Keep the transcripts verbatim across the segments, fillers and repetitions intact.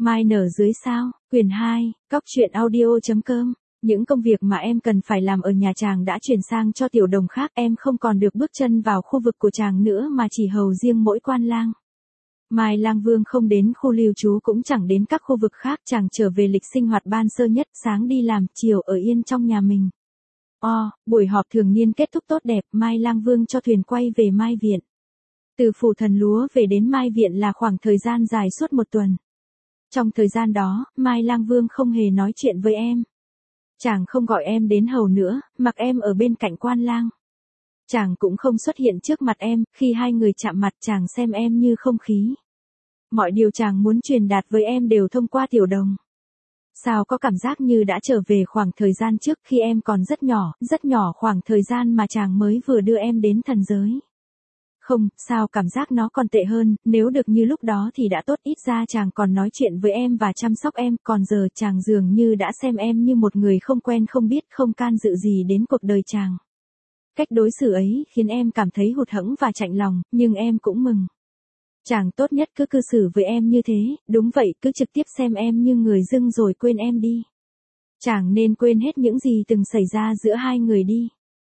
Mai nở dưới sao, quyển hai, cóc truyện audio.com. Những công việc mà em cần phải làm ở nhà chàng đã chuyển sang cho tiểu đồng khác, em không còn được bước chân vào khu vực của chàng nữa mà chỉ hầu riêng mỗi quan lang. Mai Lang Vương không đến khu lưu trú cũng chẳng đến các khu vực khác, chàng trở về lịch sinh hoạt ban sơ nhất, sáng đi làm, chiều ở yên trong nhà mình. O, buổi họp thường niên kết thúc tốt đẹp, Mai Lang Vương cho thuyền quay về Mai Viện. Từ phủ Thần Lúa về đến Mai Viện là khoảng thời gian dài suốt một tuần. Trong thời gian đó, Mai Lang Vương không hề nói chuyện với em. Chàng không gọi em đến hầu nữa, mặc em ở bên cạnh quan lang. Chàng cũng không xuất hiện trước mặt em, khi hai người chạm mặt chàng xem em như không khí. Mọi điều chàng muốn truyền đạt với em đều thông qua tiểu đồng. Sao có cảm giác như đã trở về khoảng thời gian trước khi em còn rất nhỏ, rất nhỏ khoảng thời gian mà chàng mới vừa đưa em đến thần giới. Không, sao cảm giác nó còn tệ hơn, nếu được như lúc đó thì đã tốt, ít ra chàng còn nói chuyện với em và chăm sóc em, còn giờ chàng dường như đã xem em như một người không quen không biết, không can dự gì đến cuộc đời chàng. Cách đối xử ấy khiến em cảm thấy hụt hẫng và chạnh lòng, nhưng em cũng mừng. Chàng tốt nhất cứ cư xử với em như thế, đúng vậy, cứ trực tiếp xem em như người dưng rồi quên em đi. Chàng nên quên hết những gì từng xảy ra giữa hai người đi.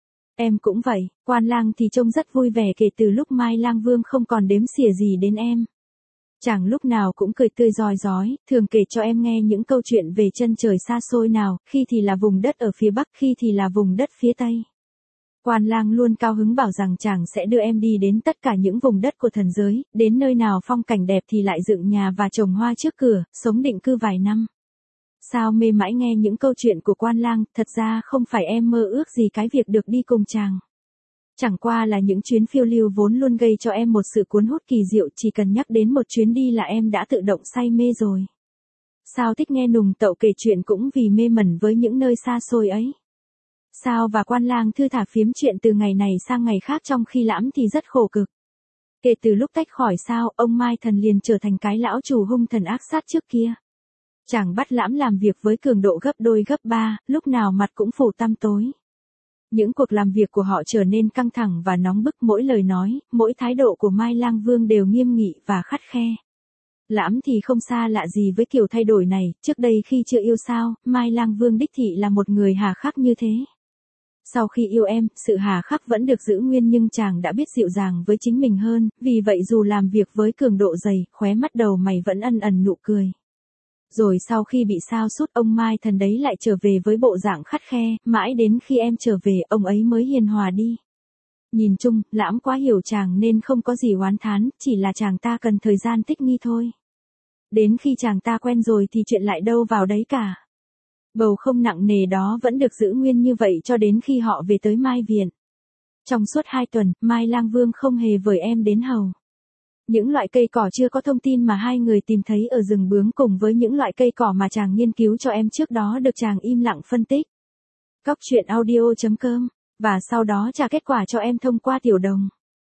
Em cũng vậy, quan lang thì trông rất vui vẻ kể từ lúc Mai Lang Vương không còn đếm xỉa gì đến em. Chàng lúc nào cũng cười tươi rói rói, thường kể cho em nghe những câu chuyện về chân trời xa xôi nào, khi thì là vùng đất ở phía bắc, khi thì là vùng đất phía tây. Quan lang luôn cao hứng bảo rằng chàng sẽ đưa em đi đến tất cả những vùng đất của thần giới, đến nơi nào phong cảnh đẹp thì lại dựng nhà và trồng hoa trước cửa, sống định cư vài năm. Sao mê mãi nghe những câu chuyện của quan lang, thật ra không phải em mơ ước gì cái việc được đi cùng chàng. Chẳng qua là những chuyến phiêu lưu vốn luôn gây cho em một sự cuốn hút kỳ diệu, chỉ cần nhắc đến một chuyến đi là em đã tự động say mê rồi. Sao thích nghe nùng tậu kể chuyện cũng vì mê mẩn với những nơi xa xôi ấy. Sao và quan lang thư thả phiếm chuyện từ ngày này sang ngày khác trong khi lãm thì rất khổ cực. Kể từ lúc tách khỏi Sao, ông Mai Thần liền trở thành cái lão chủ hung thần ác sát trước kia. Chàng bắt lãm làm việc với cường độ gấp đôi gấp ba, lúc nào mặt cũng phủ tăm tối. Những cuộc làm việc của họ trở nên căng thẳng và nóng bức, mỗi lời nói, mỗi thái độ của Mai Lang Vương đều nghiêm nghị và khắt khe. Lãm thì không xa lạ gì với kiểu thay đổi này, trước đây khi chưa yêu Sao, Mai Lang Vương đích thị là một người hà khắc như thế. Sau khi yêu em, sự hà khắc vẫn được giữ nguyên nhưng chàng đã biết dịu dàng với chính mình hơn, vì vậy dù làm việc với cường độ dày, khóe mắt đầu mày vẫn ẩn ẩn nụ cười. Rồi sau khi bị Sao sút, ông Mai Thần đấy lại trở về với bộ dạng khắt khe, mãi đến khi em trở về, ông ấy mới hiền hòa đi. Nhìn chung, lãm quá hiểu chàng nên không có gì oán thán, chỉ là chàng ta cần thời gian thích nghi thôi. Đến khi chàng ta quen rồi thì chuyện lại đâu vào đấy cả. Bầu không nặng nề đó vẫn được giữ nguyên như vậy cho đến khi họ về tới Mai Viện. Trong suốt hai tuần, Mai Lang Vương không hề vời em đến hầu. Những loại cây cỏ chưa có thông tin mà hai người tìm thấy ở rừng bướm cùng với những loại cây cỏ mà chàng nghiên cứu cho em trước đó được chàng im lặng phân tích. cóc truyện audio.com, và sau đó trả kết quả cho em thông qua tiểu đồng.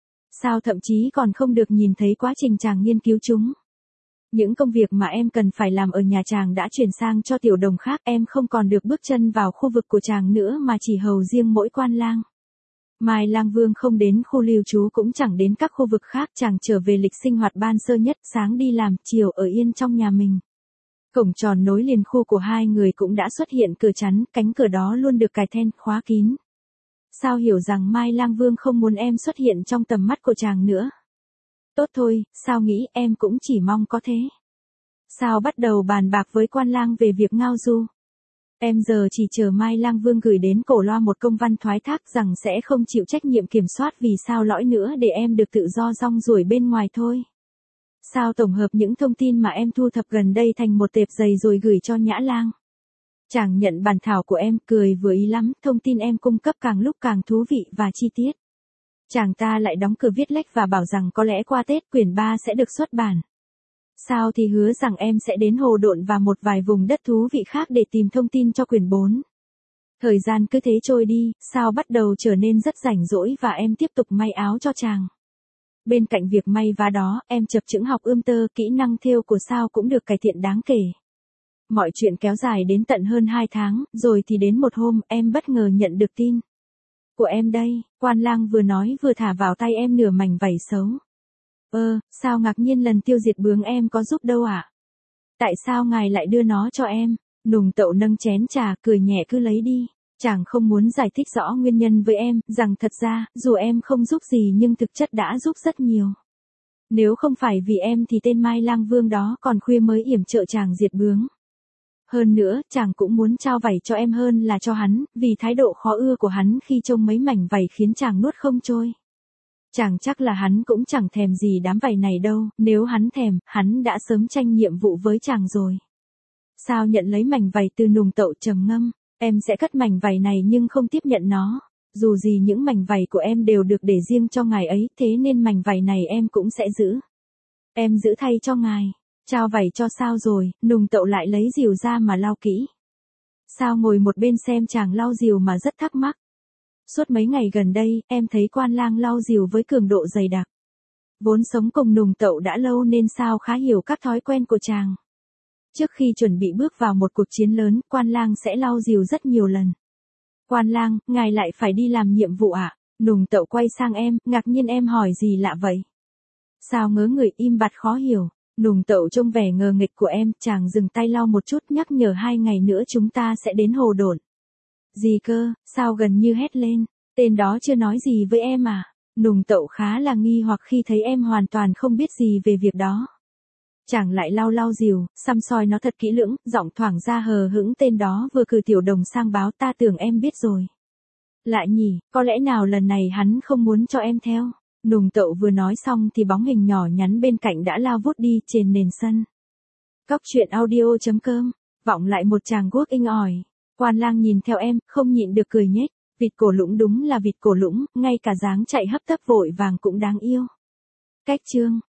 Sao thậm chí còn không được nhìn thấy quá trình chàng nghiên cứu chúng. Những công việc mà em cần phải làm ở nhà chàng đã chuyển sang cho tiểu đồng khác, em không còn được bước chân vào khu vực của chàng nữa mà chỉ hầu riêng mỗi quan lang. Mai Lang Vương không đến khu lưu trú cũng chẳng đến các khu vực khác, chàng trở về lịch sinh hoạt ban sơ nhất, sáng đi làm, chiều ở yên trong nhà mình. Cổng tròn nối liền khu của hai người cũng đã xuất hiện cửa chắn, cánh cửa đó luôn được cài then, khóa kín. Sao hiểu rằng Mai Lang Vương không muốn em xuất hiện trong tầm mắt của chàng nữa. Tốt thôi, Sao nghĩ em cũng chỉ mong có thế. Sao bắt đầu bàn bạc với quan lang về việc ngao du. Em giờ chỉ chờ Mai Lang Vương gửi đến Cổ Loa một công văn thoái thác rằng sẽ không chịu trách nhiệm kiểm soát vì Sao lõi nữa để em được tự do rong ruổi bên ngoài thôi. Sao tổng hợp những thông tin mà em thu thập gần đây thành một tệp dày rồi gửi cho Nhã Lang. Chàng nhận bản thảo của em, cười vừa ý lắm, thông tin em cung cấp càng lúc càng thú vị và chi tiết. Chàng ta lại đóng cửa viết lách và bảo rằng có lẽ qua Tết quyển ba sẽ được xuất bản. Sao thì hứa rằng em sẽ đến Hồ Độn và một vài vùng đất thú vị khác để tìm thông tin cho quyển bốn. Thời gian cứ thế trôi đi, Sao bắt đầu trở nên rất rảnh rỗi và em tiếp tục may áo cho chàng. Bên cạnh việc may vá đó, em chập chững học ươm tơ, kỹ năng thêu của Sao cũng được cải thiện đáng kể. Mọi chuyện kéo dài đến tận hơn hai tháng, rồi thì đến một hôm, em bất ngờ nhận được tin. Của em đây, quan lang vừa nói vừa thả vào tay em nửa mảnh vảy xấu. Ơ, Sao ngạc nhiên lần tiêu diệt bướm em có giúp đâu ạ? À? Tại sao ngài lại đưa nó cho em? Nùng Tậu nâng chén trà, cười nhẹ cứ lấy đi. Chàng không muốn giải thích rõ nguyên nhân với em, rằng thật ra, dù em không giúp gì nhưng thực chất đã giúp rất nhiều. Nếu không phải vì em thì tên Mai Lang Vương đó còn khuya mới yểm trợ chàng diệt bướm. Hơn nữa, chàng cũng muốn trao vảy cho em hơn là cho hắn, vì thái độ khó ưa của hắn khi trông mấy mảnh vảy khiến chàng nuốt không trôi. Chàng chắc là hắn cũng chẳng thèm gì đám vảy này đâu, nếu hắn thèm, hắn đã sớm tranh nhiệm vụ với chàng rồi. Sao nhận lấy mảnh vảy từ Nùng Tậu trầm ngâm, em sẽ cất mảnh vảy này nhưng không tiếp nhận nó. Dù gì những mảnh vảy của em đều được để riêng cho ngài ấy, thế nên mảnh vảy này em cũng sẽ giữ. Em giữ thay cho ngài. Trao vảy cho sao rồi, Nùng Tậu lại lấy rìu ra mà lau kỹ. Sao ngồi một bên xem chàng lau rìu mà rất thắc mắc. Suốt mấy ngày gần đây, em thấy Quan Lang lau rìu với cường độ dày đặc. Vốn sống cùng Nùng Tậu đã lâu nên sao khá hiểu các thói quen của chàng. Trước khi chuẩn bị bước vào một cuộc chiến lớn, Quan Lang sẽ lau rìu rất nhiều lần. Quan Lang, ngài lại phải đi làm nhiệm vụ à? Nùng Tậu quay sang em, ngạc nhiên em hỏi gì lạ vậy? Sao ngớ người im bặt khó hiểu. Nùng Tậu trông vẻ ngờ nghịch của em, chàng dừng tay lau một chút nhắc nhở hai ngày nữa chúng ta sẽ đến Hồ Độn. Gì cơ, sao gần như hét lên, tên đó chưa nói gì với em à? Nùng Tậu khá là nghi hoặc khi thấy em hoàn toàn không biết gì về việc đó. Chàng lại lau lau rìu, xăm soi nó thật kỹ lưỡng, giọng thoảng ra hờ hững tên đó vừa cử tiểu đồng sang báo ta tưởng em biết rồi. Lạ nhỉ, có lẽ nào lần này hắn không muốn cho em theo? Nùng Tậu vừa nói xong thì bóng hình nhỏ nhắn bên cạnh đã lao vút đi trên nền sân. Cóc truyện audio chấm com, vọng lại một chàng guốc inh ỏi. Quan Lang nhìn theo em, không nhịn được cười nhếch, vịt cổ lũng đúng là vịt cổ lũng, ngay cả dáng chạy hấp tấp vội vàng cũng đáng yêu. Cách chương